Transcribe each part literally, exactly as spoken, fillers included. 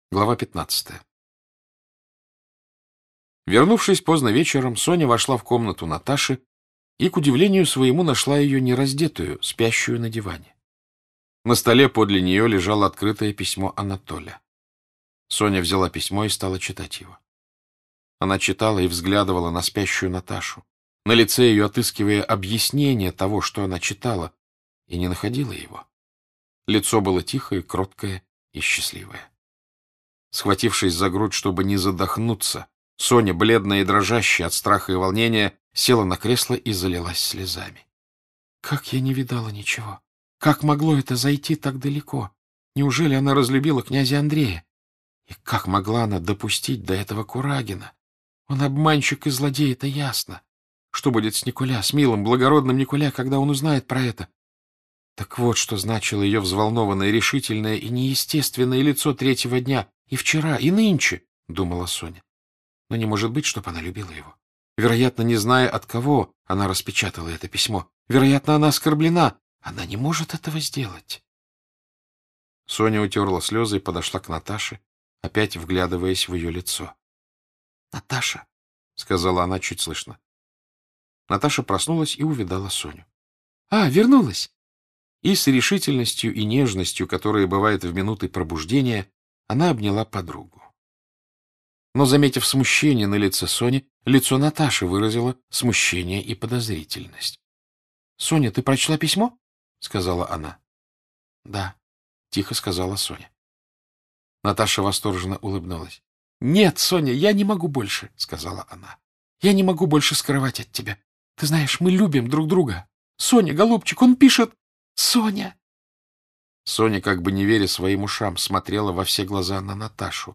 Глава пятнадцатая. Вернувшись поздно вечером, Соня вошла в комнату Наташи и, к удивлению своему, нашла ее нераздетую, спящую на диване. На столе подле нее лежало открытое письмо Анатоля. Соня взяла письмо и стала читать его. Она читала и взглядывала на спящую Наташу, на лице ее отыскивая объяснение того, что она читала, и не находила его. Лицо было тихое, кроткое и счастливое. Схватившись за грудь, чтобы не задохнуться, Соня, бледная и дрожащая от страха и волнения, села на кресло и залилась слезами. Как я не видала ничего! Как могло это зайти так далеко? Неужели она разлюбила князя Андрея? И как могла она допустить до этого Курагина? Он обманщик и злодей, это ясно. Что будет с Николя, с милым, благородным Николя, когда он узнает про это? Так вот, что значило ее взволнованное, решительное и неестественное лицо третьего дня, и вчера, и нынче, — думала Соня. Но не может быть, чтоб она любила его. Вероятно, не зная, от кого она распечатала это письмо. Вероятно, она оскорблена. Она не может этого сделать. Соня утерла слезы и подошла к Наташе, опять вглядываясь в ее лицо. — Наташа, — сказала она чуть слышно. Наташа проснулась и увидала Соню. — А, вернулась! И с решительностью и нежностью, которые бывают в минуты пробуждения, она обняла подругу. Но, заметив смущение на лице Сони, лицо Наташи выразило смущение и подозрительность. — Соня, ты прочла письмо? — сказала она. — Да, — тихо сказала Соня. Наташа восторженно улыбнулась. — Нет, Соня, я не могу больше, — сказала она. — Я не могу больше скрывать от тебя. Ты знаешь, мы любим друг друга. Соня, голубчик, он пишет... Соня! Соня, как бы не веря своим ушам, смотрела во все глаза на Наташу.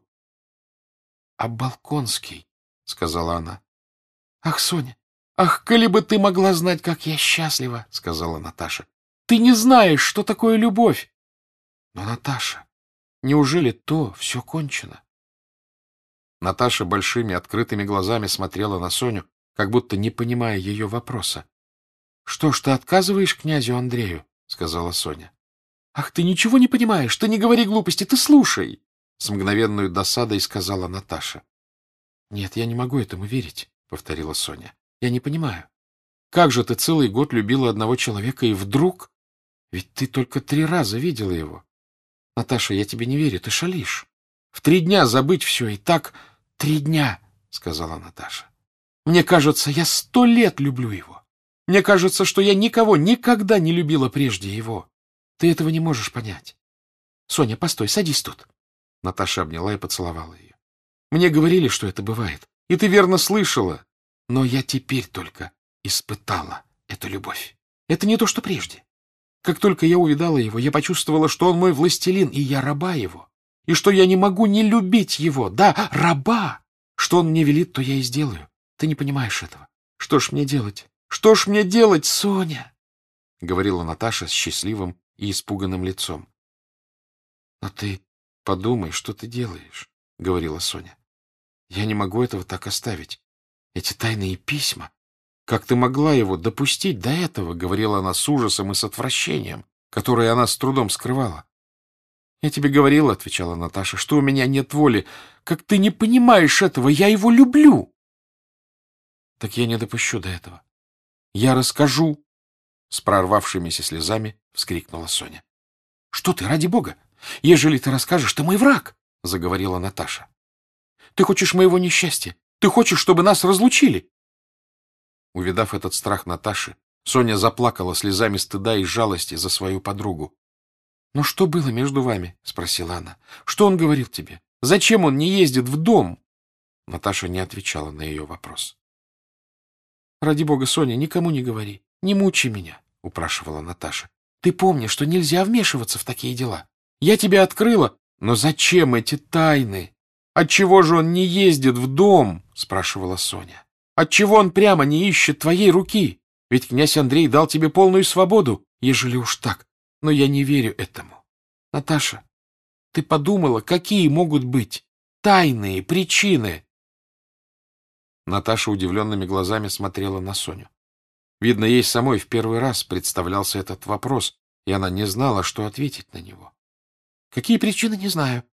— А Балконский, — сказала она. — Ах, Соня, ах, коли бы ты могла знать, как я счастлива, — сказала Наташа. — Ты не знаешь, что такое любовь. Но, Наташа, неужели то все кончено? Наташа большими открытыми глазами смотрела на Соню, как будто не понимая ее вопроса. — Что ж, ты отказываешь князю Андрею? — сказала Соня. — Ах, ты ничего не понимаешь, ты не говори глупости, ты слушай! — с мгновенной досадой сказала Наташа. — Нет, я не могу этому верить, — повторила Соня. — Я не понимаю. Как же ты целый год любила одного человека, и вдруг... Ведь ты только три раза видела его. Наташа, я тебе не верю, ты шалишь. В три дня забыть все, и так... Три дня, — сказала Наташа. Мне кажется, я сто лет люблю его. Мне кажется, что я никого никогда не любила прежде его. Ты этого не можешь понять. Соня, постой, садись тут. Наташа обняла и поцеловала ее. Мне говорили, что это бывает, и ты верно слышала. Но я теперь только испытала эту любовь. Это не то, что прежде. Как только я увидала его, я почувствовала, что он мой властелин, и я раба его, и что я не могу не любить его. Да, раба! Что он мне велит, то я и сделаю. Ты не понимаешь этого. Что ж мне делать? Что ж мне делать, Соня? — говорила Наташа с счастливым и испуганным лицом. — Но ты подумай, что ты делаешь, — говорила Соня. — Я не могу этого так оставить. Эти тайные письма. Как ты могла его допустить до этого, — говорила она с ужасом и с отвращением, которое она с трудом скрывала. — Я тебе говорила, — отвечала Наташа, — что у меня нет воли. Как ты не понимаешь этого? Я его люблю. — Так я не допущу до этого. Я расскажу, — с прорвавшимися слезами вскрикнула Соня. — Что ты, ради бога? Ежели ты расскажешь, ты мой враг, — заговорила Наташа. — Ты хочешь моего несчастья? Ты хочешь, чтобы нас разлучили? Увидав этот страх Наташи, Соня заплакала слезами стыда и жалости за свою подругу. — Ну что было между вами? — спросила она. — Что он говорил тебе? Зачем он не ездит в дом? Наташа не отвечала на ее вопрос. — Ради бога, Соня, никому не говори. Не мучи меня, — упрашивала Наташа. — Ты помни, что нельзя вмешиваться в такие дела. Я тебя открыла. Но зачем эти тайны? Отчего же он не ездит в дом? — спрашивала Соня. Отчего он прямо не ищет твоей руки? Ведь князь Андрей дал тебе полную свободу, ежели уж так. Но я не верю этому. Наташа, ты подумала, какие могут быть тайные причины? Наташа удивленными глазами смотрела на Соню. Видно, ей самой в первый раз представлялся этот вопрос, и она не знала, что ответить на него. — Какие причины, не знаю.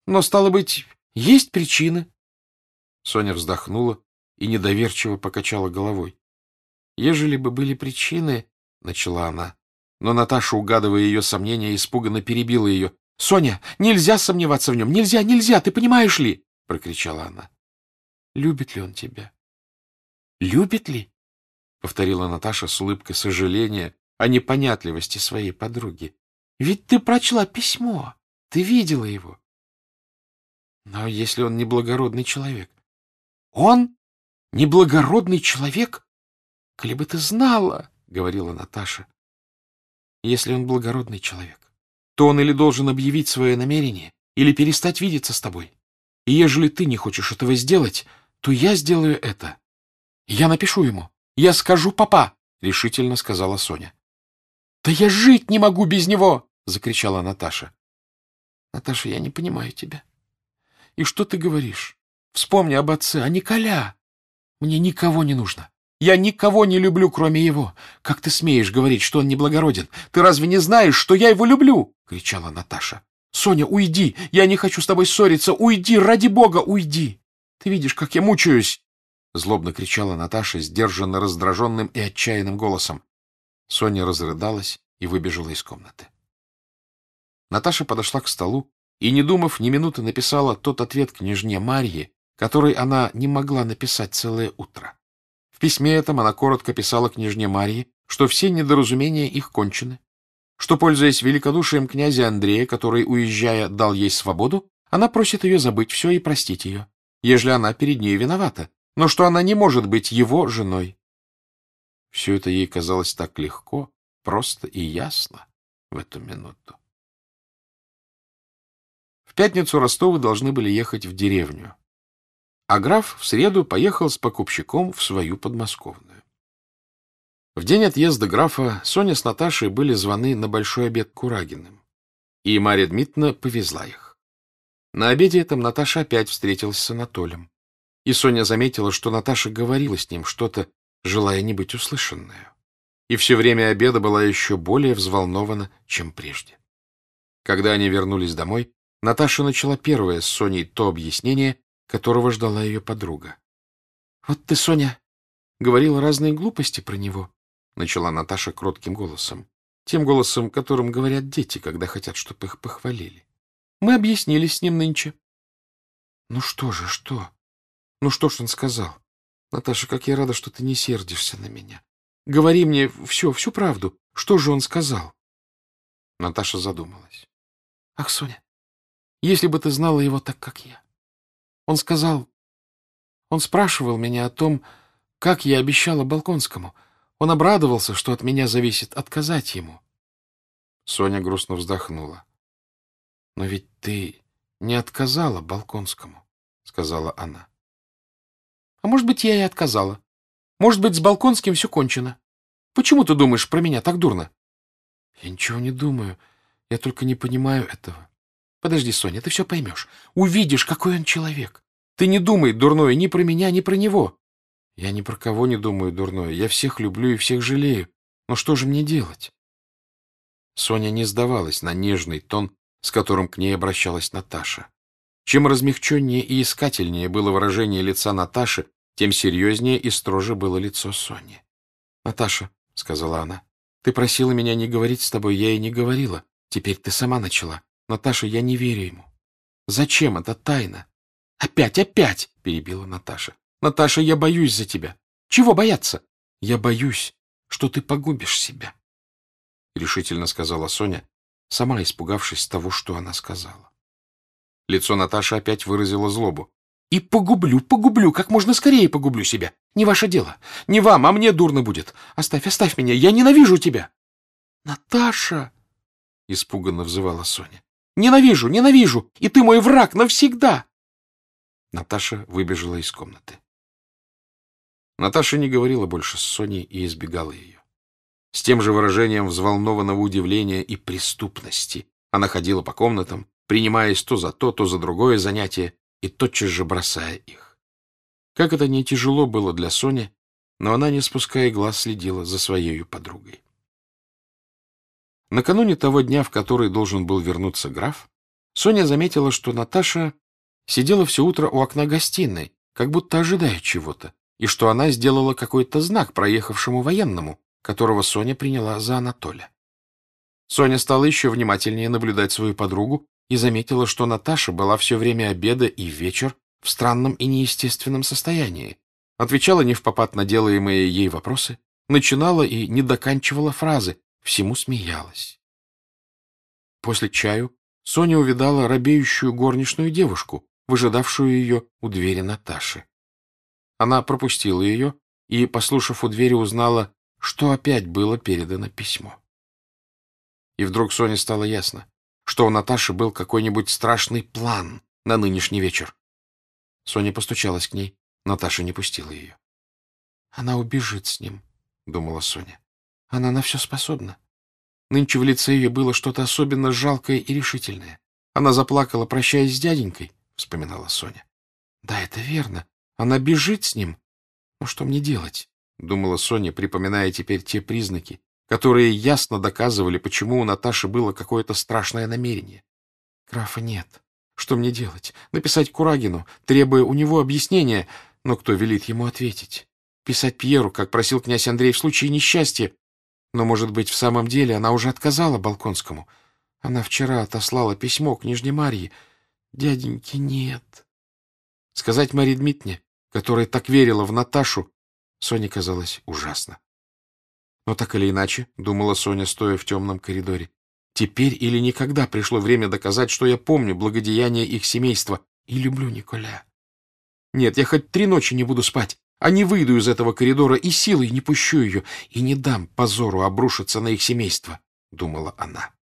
Но, стало быть, есть причины. Соня вздохнула и недоверчиво покачала головой. Ежели бы были причины, — начала она, но Наташа, угадывая ее сомнения, испуганно перебила ее. — Соня, нельзя сомневаться в нем, нельзя, нельзя, ты понимаешь ли? — прокричала она. — Любит ли он тебя? — Любит ли? — повторила Наташа с улыбкой сожаления о непонятливости своей подруги. — Ведь ты прочла письмо, ты видела его. — Но если он неблагородный человек? — Он неблагородный человек? Коли бы ты знала, — говорила Наташа. — Если он благородный человек, то он или должен объявить свое намерение, или перестать видеться с тобой. И ежели ты не хочешь этого сделать, то я сделаю это. Я напишу ему. Я скажу папа, — решительно сказала Соня. — Да я жить не могу без него, — закричала Наташа. — Наташа, я не понимаю тебя. И что ты говоришь? Вспомни об отце, а Николя. Мне никого не нужно. Я никого не люблю, кроме его. Как ты смеешь говорить, что он неблагороден? Ты разве не знаешь, что я его люблю? — кричала Наташа. — Соня, уйди! Я не хочу с тобой ссориться! Уйди! Ради бога, уйди! Ты видишь, как я мучаюсь! — злобно кричала Наташа, сдержанно раздраженным и отчаянным голосом. Соня разрыдалась и выбежала из комнаты. Наташа подошла к столу и, не думав ни минуты, написала тот ответ княжне Марье, который она не могла написать целое утро. В письме этом она коротко писала княжне Марье, что все недоразумения их кончены, что, пользуясь великодушием князя Андрея, который, уезжая, дал ей свободу, она просит ее забыть все и простить ее, ежели она перед ней виновата, но что она не может быть его женой. Все это ей казалось так легко, просто и ясно в эту минуту. В пятницу Ростовы должны были ехать в деревню, а граф в среду поехал с покупщиком в свою подмосковную. В день отъезда графа Соня с Наташей были званы на большой обед к Курагиным, и Марья Дмитриевна повезла их. На обеде этом Наташа опять встретилась с Анатолием, и Соня заметила, что Наташа говорила с ним что-то, желая не быть услышанной, и все время обеда была еще более взволнована, чем прежде. Когда они вернулись домой, Наташа начала первое с Соней то объяснение, которого ждала ее подруга. — Вот ты, Соня, говорила разные глупости про него, — начала Наташа кротким голосом, тем голосом, которым говорят дети, когда хотят, чтобы их похвалили. — Мы объяснились с ним нынче. — Ну что же, что? Ну что ж он сказал? Наташа, как я рада, что ты не сердишься на меня. Говори мне все, всю правду. Что же он сказал? Наташа задумалась. — Ах, Соня, если бы ты знала его так, как я. Он сказал... Он спрашивал меня о том, как я обещала Балконскому. Он обрадовался, что от меня зависит отказать ему. Соня грустно вздохнула. — Но ведь ты не отказала Балконскому, — сказала она. — А может быть, я и отказала. Может быть, с Балконским все кончено. Почему ты думаешь про меня так дурно? — Я ничего не думаю. Я только не понимаю этого. Подожди, Соня, ты все поймешь. Увидишь, какой он человек. Ты не думай дурное ни про меня, ни про него. Я ни про кого не думаю дурное. Я всех люблю и всех жалею. Но что же мне делать? Соня не сдавалась на нежный тон, с которым к ней обращалась Наташа. Чем размягченнее и искательнее было выражение лица Наташи, тем серьезнее и строже было лицо Сони. — Наташа, — сказала она, — ты просила меня не говорить с тобой, я и не говорила. Теперь ты сама начала. Наташа, я не верю ему. Зачем эта тайна? — Опять, опять! — перебила Наташа. — Наташа, я боюсь за тебя. Чего бояться? — Я боюсь, что ты погубишь себя, — решительно сказала Соня, сама испугавшись того, что она сказала. Лицо Наташи опять выразило злобу. — И погублю, погублю, как можно скорее погублю себя. Не ваше дело. Не вам, а мне дурно будет. Оставь, оставь меня, я ненавижу тебя. — Наташа! — испуганно взывала Соня. — Ненавижу, ненавижу, и ты мой враг навсегда! Наташа выбежала из комнаты. Наташа не говорила больше с Соней и избегала ее. С тем же выражением взволнованного удивления и преступности она ходила по комнатам, принимаясь то за то, то за другое занятие, и тотчас же бросая их. Как это не тяжело было для Сони, но она, не спуская глаз, следила за своей подругой. Накануне того дня, в который должен был вернуться граф, Соня заметила, что Наташа сидела все утро у окна гостиной, как будто ожидая чего-то, и что она сделала какой-то знак проехавшему военному, которого Соня приняла за Анатоля. Соня стала еще внимательнее наблюдать свою подругу и заметила, что Наташа была все время обеда и вечер в странном и неестественном состоянии, отвечала невпопад на делаемые ей вопросы, начинала и не доканчивала фразы, всему смеялась. После чаю Соня увидала робеющую горничную девушку, выжидавшую ее у двери Наташи. Она пропустила ее и, послушав у двери, узнала, что опять было передано письмо. И вдруг Соне стало ясно, что у Наташи был какой-нибудь страшный план на нынешний вечер. Соня постучалась к ней, Наташа не пустила ее. «Она убежит с ним», — думала Соня. «Она на все способна». Нынче в лице ее было что-то особенно жалкое и решительное. Она заплакала, прощаясь с дяденькой, — вспоминала Соня. «Да, это верно. Она бежит с ним. Но что мне делать?» — думала Соня, припоминая теперь те признаки, которые ясно доказывали, почему у Наташи было какое-то страшное намерение. «Графа нет. Что мне делать? Написать Курагину, требуя у него объяснения, но кто велит ему ответить? Писать Пьеру, как просил князь Андрей в случае несчастья? Но, может быть, в самом деле она уже отказала Балконскому? Она вчера отослала письмо княжне Марье. Дяденьки нет». Сказать Марье Дмитриевне, которая так верила в Наташу, Соне казалось ужасно. Но так или иначе, — думала Соня, стоя в темном коридоре, — теперь или никогда пришло время доказать, что я помню благодеяние их семейства и люблю Николя. Нет, я хоть три ночи не буду спать, а не выйду из этого коридора и силой не пущу ее, и не дам позору обрушиться на их семейство, — думала она.